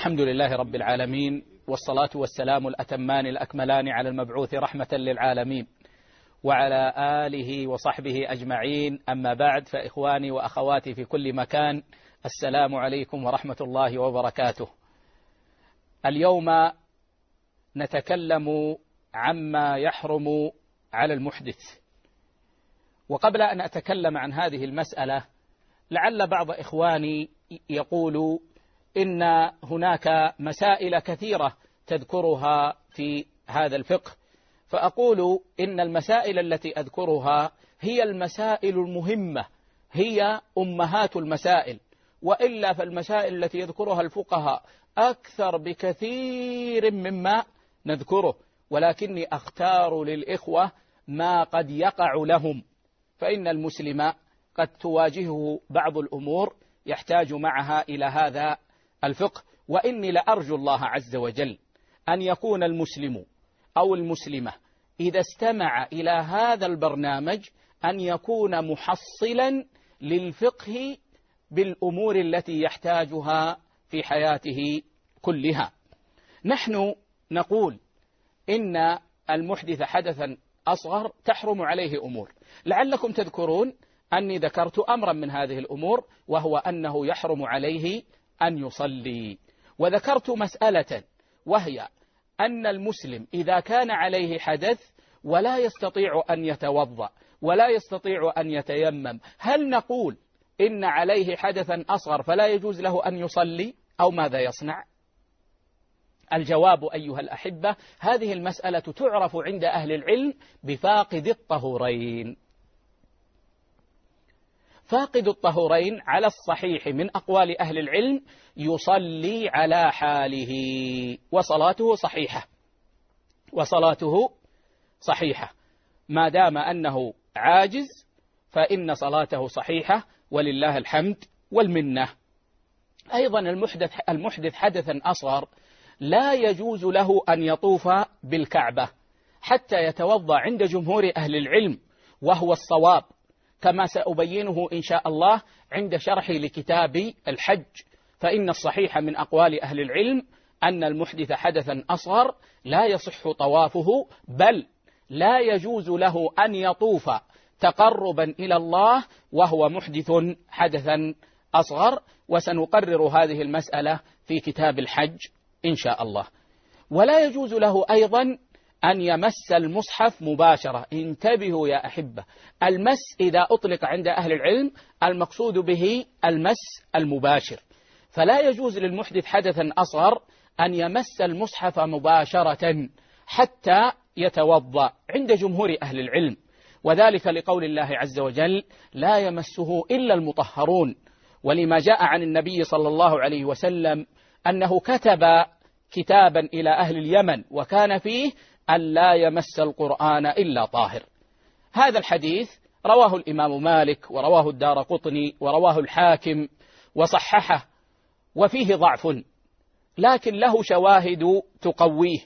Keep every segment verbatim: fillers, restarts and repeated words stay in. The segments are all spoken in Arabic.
الحمد لله رب العالمين، والصلاة والسلام الأتمان الأكملان على المبعوث رحمة للعالمين وعلى آله وصحبه أجمعين. أما بعد، فإخواني وأخواتي في كل مكان، السلام عليكم ورحمة الله وبركاته. اليوم نتكلم عما يحرم على المحدث. وقبل أن أتكلم عن هذه المسألة، لعل بعض إخواني يقول إن هناك مسائل كثيرة تذكرها في هذا الفقه، فأقول إن المسائل التي أذكرها هي المسائل المهمة، هي أمهات المسائل، وإلا فالمسائل التي يذكرها الفقهاء أكثر بكثير مما نذكره، ولكني أختار للإخوة ما قد يقع لهم، فإن المسلم قد تواجهه بعض الأمور يحتاج معها إلى هذا الفقه. وإني لأرجو الله عز وجل أن يكون المسلم أو المسلمة إذا استمع إلى هذا البرنامج أن يكون محصلا للفقه بالأمور التي يحتاجها في حياته كلها. نحن نقول إن المحدث حدثا أصغر تحرم عليه أمور، لعلكم تذكرون أني ذكرت أمرا من هذه الأمور، وهو أنه يحرم عليه أن يصلي، وذكرت مسألة وهي أن المسلم إذا كان عليه حدث ولا يستطيع أن يتوضأ ولا يستطيع أن يتيمم، هل نقول إن عليه حدثا أصغر فلا يجوز له أن يصلي، أو ماذا يصنع؟ الجواب أيها الأحبة، هذه المسألة تعرف عند أهل العلم بفاقد الطهورين. فاقد الطهورين على الصحيح من أقوال أهل العلم يصلي على حاله وصلاته صحيحة، وصلاته صحيحة ما دام أنه عاجز، فإن صلاته صحيحة ولله الحمد والمنة. أيضا المحدث, المحدث حدثا أصغر لا يجوز له أن يطوف بالكعبة حتى يتوضأ عند جمهور أهل العلم، وهو الصواب، كما سأبينه إن شاء الله عند شرحي لكتاب الحج. فإن الصحيح من أقوال أهل العلم أن المحدث حدثا أصغر لا يصح طوافه، بل لا يجوز له أن يطوف تقربا إلى الله وهو محدث حدثا أصغر، وسنقرر هذه المسألة في كتاب الحج إن شاء الله. ولا يجوز له أيضا أن يمس المصحف مباشرة. انتبهوا يا أحبة، المس إذا أطلق عند أهل العلم المقصود به المس المباشر، فلا يجوز للمحدث حدثا أصغر أن يمس المصحف مباشرة حتى يتوضأ عند جمهور أهل العلم، وذلك لقول الله عز وجل: لا يمسه إلا المطهرون، ولما جاء عن النبي صلى الله عليه وسلم أنه كتب كتابا إلى أهل اليمن وكان فيه أن لا يمس القرآن إلا طاهر. هذا الحديث رواه الإمام مالك ورواه الدارقطني ورواه الحاكم وصححه، وفيه ضعف لكن له شواهد تقويه.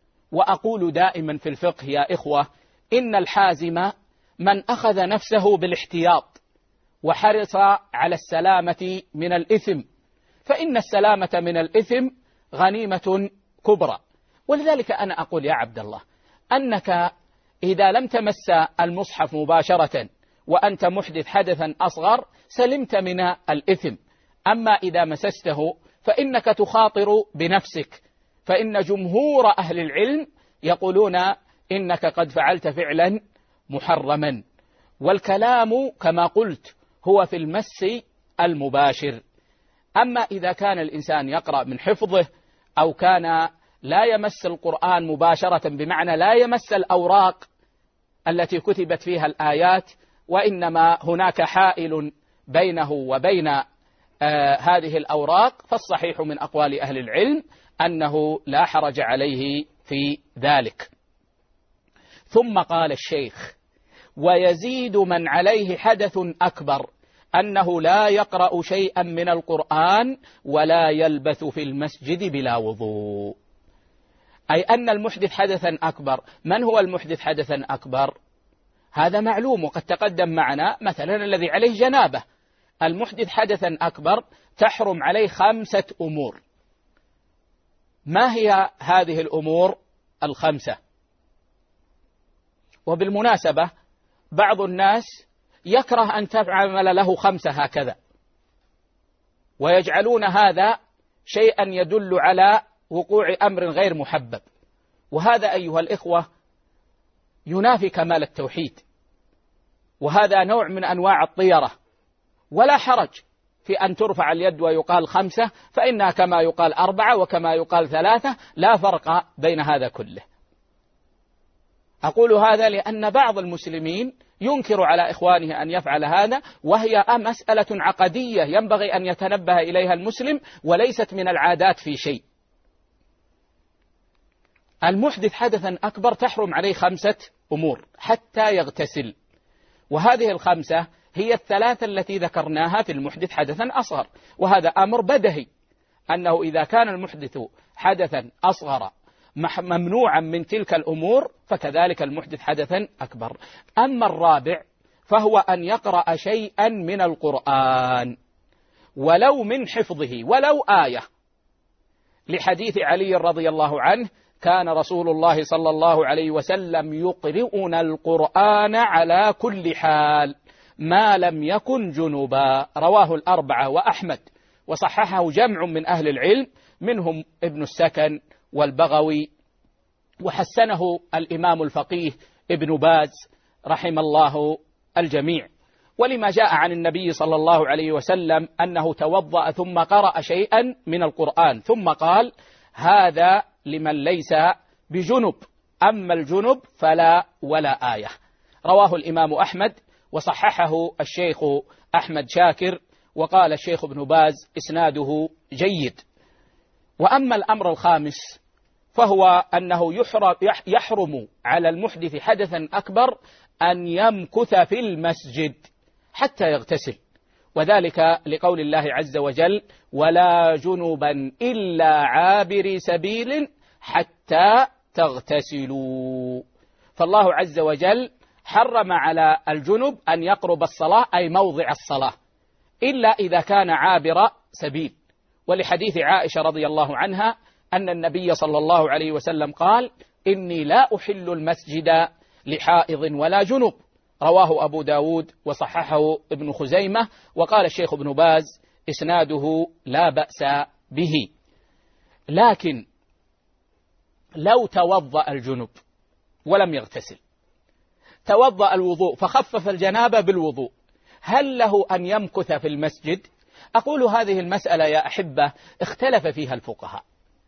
وأقول دائما في الفقه يا إخوة، إن الحازم من أخذ نفسه بالاحتياط وحرص على السلامة من الإثم، فإن السلامة من الإثم غنيمة كبرى. ولذلك أنا أقول يا عبد الله أنك إذا لم تمس المصحف مباشرة وأنت محدث حدثا أصغر سلمت من الإثم، أما إذا مسسته فإنك تخاطر بنفسك، فإن جمهور أهل العلم يقولون إنك قد فعلت فعلا محرما، والكلام كما قلت هو في المس المباشر. أما إذا كان الإنسان يقرأ من حفظه أو كان لا يمس القرآن مباشرة، بمعنى لا يمس الأوراق التي كتبت فيها الآيات، وإنما هناك حائل بينه وبين آه هذه الأوراق، فالصحيح من أقوال أهل العلم أنه لا حرج عليه في ذلك. ثم قال الشيخ: ويزيد من عليه حدث أكبر أنه لا يقرأ شيئا من القرآن ولا يلبث في المسجد بلا وضوء. أي أن المحدث حدثا أكبر. من هو المحدث حدثا أكبر؟ هذا معلوم وقد تقدم معنا، مثلا الذي عليه جنابة، المحدث حدثا أكبر تحرم عليه خمسة أمور. ما هي هذه الأمور الخمسة؟ وبالمناسبة بعض الناس يكره أن تعمل له خمسة هكذا، ويجعلون هذا شيئا يدل على وقوع أمر غير محبب، وهذا أيها الإخوة ينافي كمال التوحيد، وهذا نوع من أنواع الطيرة. ولا حرج في أن ترفع اليد ويقال خمسة، فإنها كما يقال أربعة وكما يقال ثلاثة، لا فرق بين هذا كله. أقول هذا لأن بعض المسلمين ينكر على إخوانه أن يفعل هذا، وهي مسألة عقدية ينبغي أن يتنبه إليها المسلم، وليست من العادات في شيء. المحدث حدثا أكبر تحرم عليه خمسة أمور حتى يغتسل، وهذه الخمسة هي الثلاثة التي ذكرناها في المحدث حدثا أصغر، وهذا أمر بدهي أنه إذا كان المحدث حدثا أصغر ممنوعا من تلك الأمور فكذلك المحدث حدثا أكبر. أما الرابع فهو أن يقرأ شيئا من القرآن ولو من حفظه ولو آية، لحديث علي رضي الله عنه: كان رسول الله صلى الله عليه وسلم يقرئنا القرآن على كل حال ما لم يكن جنبا، رواه الأربعة وأحمد، وصححه جمع من أهل العلم منهم ابن السكن والبغوي، وحسنه الإمام الفقيه ابن باز رحم الله الجميع. ولما جاء عن النبي صلى الله عليه وسلم أنه توضأ ثم قرأ شيئا من القرآن ثم قال: هذا لمن ليس بجنب، أما الجنب فلا ولا آية، رواه الإمام أحمد وصححه الشيخ أحمد شاكر، وقال الشيخ ابن باز إسناده جيد. وأما الأمر الخامس فهو أنه يحرم على المحدث حدثا أكبر أن يمكث في المسجد حتى يغتسل، وذلك لقول الله عز وجل: ولا جنبا إلا عابر سبيل حتى تغتسلوا. فالله عز وجل حرم على الجنب أن يقرب الصلاة أي موضع الصلاة إلا إذا كان عابر سبيل، ولحديث عائشة رضي الله عنها أن النبي صلى الله عليه وسلم قال: إني لا أحل المسجد لحائض ولا جنب، رواه أبو داود وصححه ابن خزيمة، وقال الشيخ ابن باز إسناده لا بأس به. لكن لو توضأ الجنب ولم يغتسل، توضأ الوضوء فخفف الجنابة بالوضوء، هل له أن يمكث في المسجد؟ أقول هذه المسألة يا أحبة اختلف فيها الفقهاء،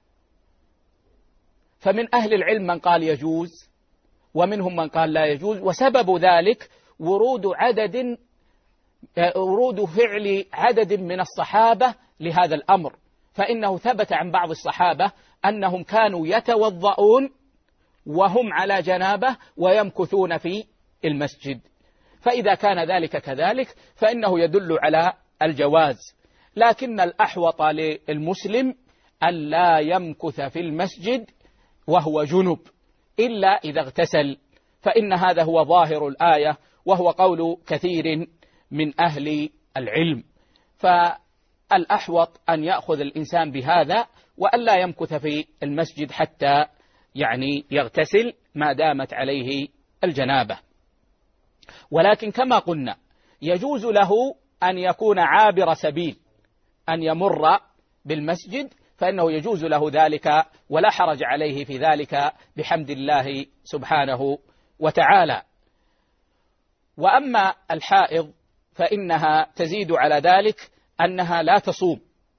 فمن أهل العلم من قال يجوز ومنهم من قال لا يجوز، وسبب ذلك ورود عدد ورود فعل عدد من الصحابة لهذا الأمر، فإنه ثبت عن بعض الصحابة أنهم كانوا يتوضؤون وهم على جنابة ويمكثون في المسجد، فإذا كان ذلك كذلك فإنه يدل على الجواز، لكن الأحوط للمسلم أن لا يمكث في المسجد وهو جنب إلا إذا اغتسل، فإن هذا هو ظاهر الآية وهو قول كثير من أهل العلم. فالأحوط أن يأخذ الإنسان بهذا وأن لا يمكث في المسجد حتى يعني يغتسل ما دامت عليه الجنابة. ولكن كما قلنا يجوز له أن يكون عابر سبيل، أن يمر بالمسجد، فإنه يجوز له ذلك ولا حرج عليه في ذلك بحمد الله سبحانه وتعالى. وأما الحائض فإنها تزيد على ذلك أنها لا تصوم،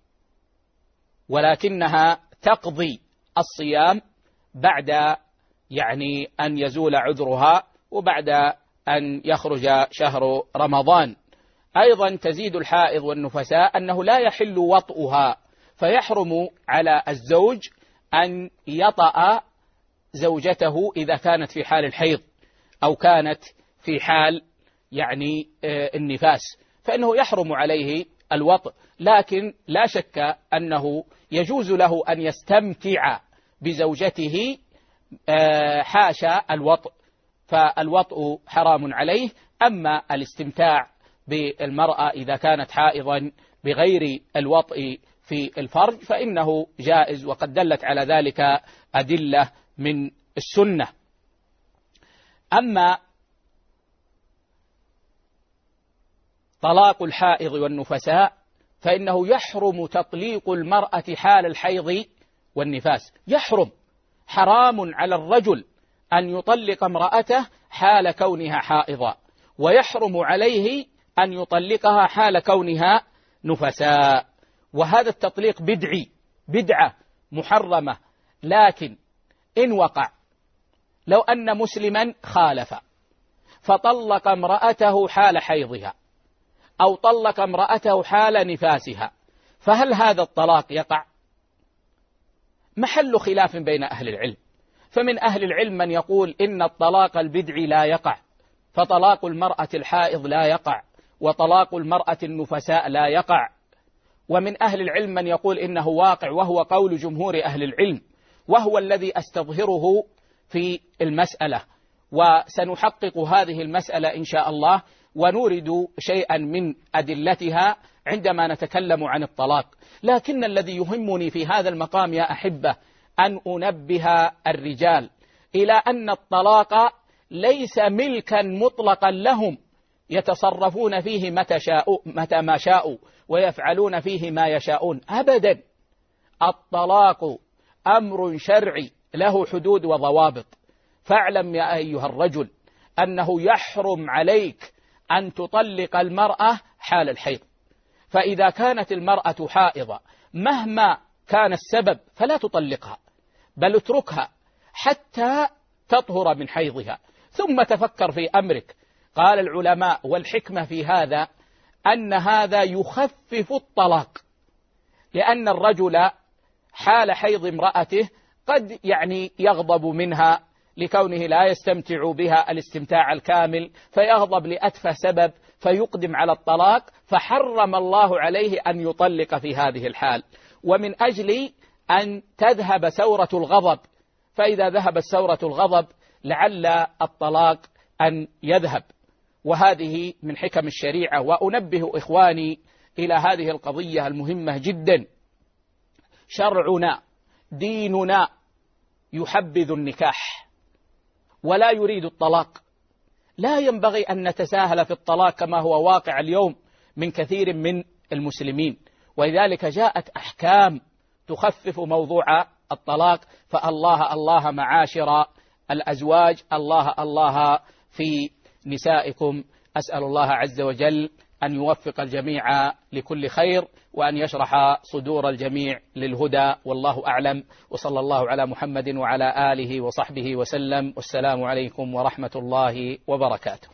ولكنها تقضي الصيام بعد يعني أن يزول عذرها وبعد أن يخرج شهر رمضان. أيضا تزيد الحائض والنفساء أنه لا يحل وطئها، فيحرم على الزوج أن يطأ زوجته إذا كانت في حال الحيض أو كانت في حال يعني النفاس، فإنه يحرم عليه الوطء، لكن لا شك أنه يجوز له أن يستمتع بزوجته حاشا الوطء، فالوطء حرام عليه. أما الاستمتاع بالمرأة إذا كانت حائضا بغير الوطء في الفرج فإنه جائز، وقد دلت على ذلك أدلة من السنة. أما طلاق الحائض والنفساء فإنه يحرم تطليق المرأة حال الحيض والنفاس، يحرم، حرام على الرجل أن يطلق امرأته حال كونها حائضة، ويحرم عليه أن يطلقها حال كونها نفساء. وهذا التطليق بدعي، بدعة محرمة. لكن إن وقع، لو أن مسلما خالف فطلق امرأته حال حيضها أو طلق امرأته حال نفاسها، فهل هذا الطلاق يقع؟ محل خلاف بين أهل العلم، فمن أهل العلم من يقول إن الطلاق البدعي لا يقع، فطلاق المرأة الحائض لا يقع، وطلاق المرأة النفساء لا يقع. ومن أهل العلم من يقول إنه واقع، وهو قول جمهور أهل العلم، وهو الذي أستظهره في المسألة، وسنحقق هذه المسألة إن شاء الله، ونورد شيئا من أدلتها عندما نتكلم عن الطلاق. لكن الذي يهمني في هذا المقام يا أحبة أن أنبه الرجال إلى أن الطلاق ليس ملكا مطلقا لهم يتصرفون فيه متى شاءوا متى ما شاءوا ويفعلون فيه ما يشاءون، أبدا. الطلاق أمر شرعي له حدود وضوابط. فاعلم يا أيها الرجل أنه يحرم عليك أن تطلق المرأة حال الحيض، فإذا كانت المرأة حائضة مهما كان السبب فلا تطلقها، بل اتركها حتى تطهر من حيضها ثم تفكر في أمرك. قال العلماء والحكمة في هذا أن هذا يخفف الطلاق، لأن الرجل حال حيض امرأته قد يعني يغضب منها لكونه لا يستمتع بها الاستمتاع الكامل، فيغضب لأتفه سبب فيقدم على الطلاق، فحرم الله عليه أن يطلق في هذه الحال. ومن أجل أن تذهب ثورة الغضب، فإذا ذهبت ثورة الغضب لعل الطلاق أن يذهب. وهذه من حكم الشريعة. وأنبه إخواني إلى هذه القضية المهمة جدا. شرعنا ديننا يحبذ النكاح ولا يريد الطلاق. لا ينبغي أن نتساهل في الطلاق كما هو واقع اليوم من كثير من المسلمين، ولذلك جاءت أحكام تخفف موضوع الطلاق. فالله الله معاشر الأزواج، الله الله في نسائكم. أسأل الله عز وجل أن يوفق الجميع لكل خير، وأن يشرح صدور الجميع للهدى، والله أعلم. وصلى الله على محمد وعلى آله وصحبه وسلم، والسلام عليكم ورحمة الله وبركاته.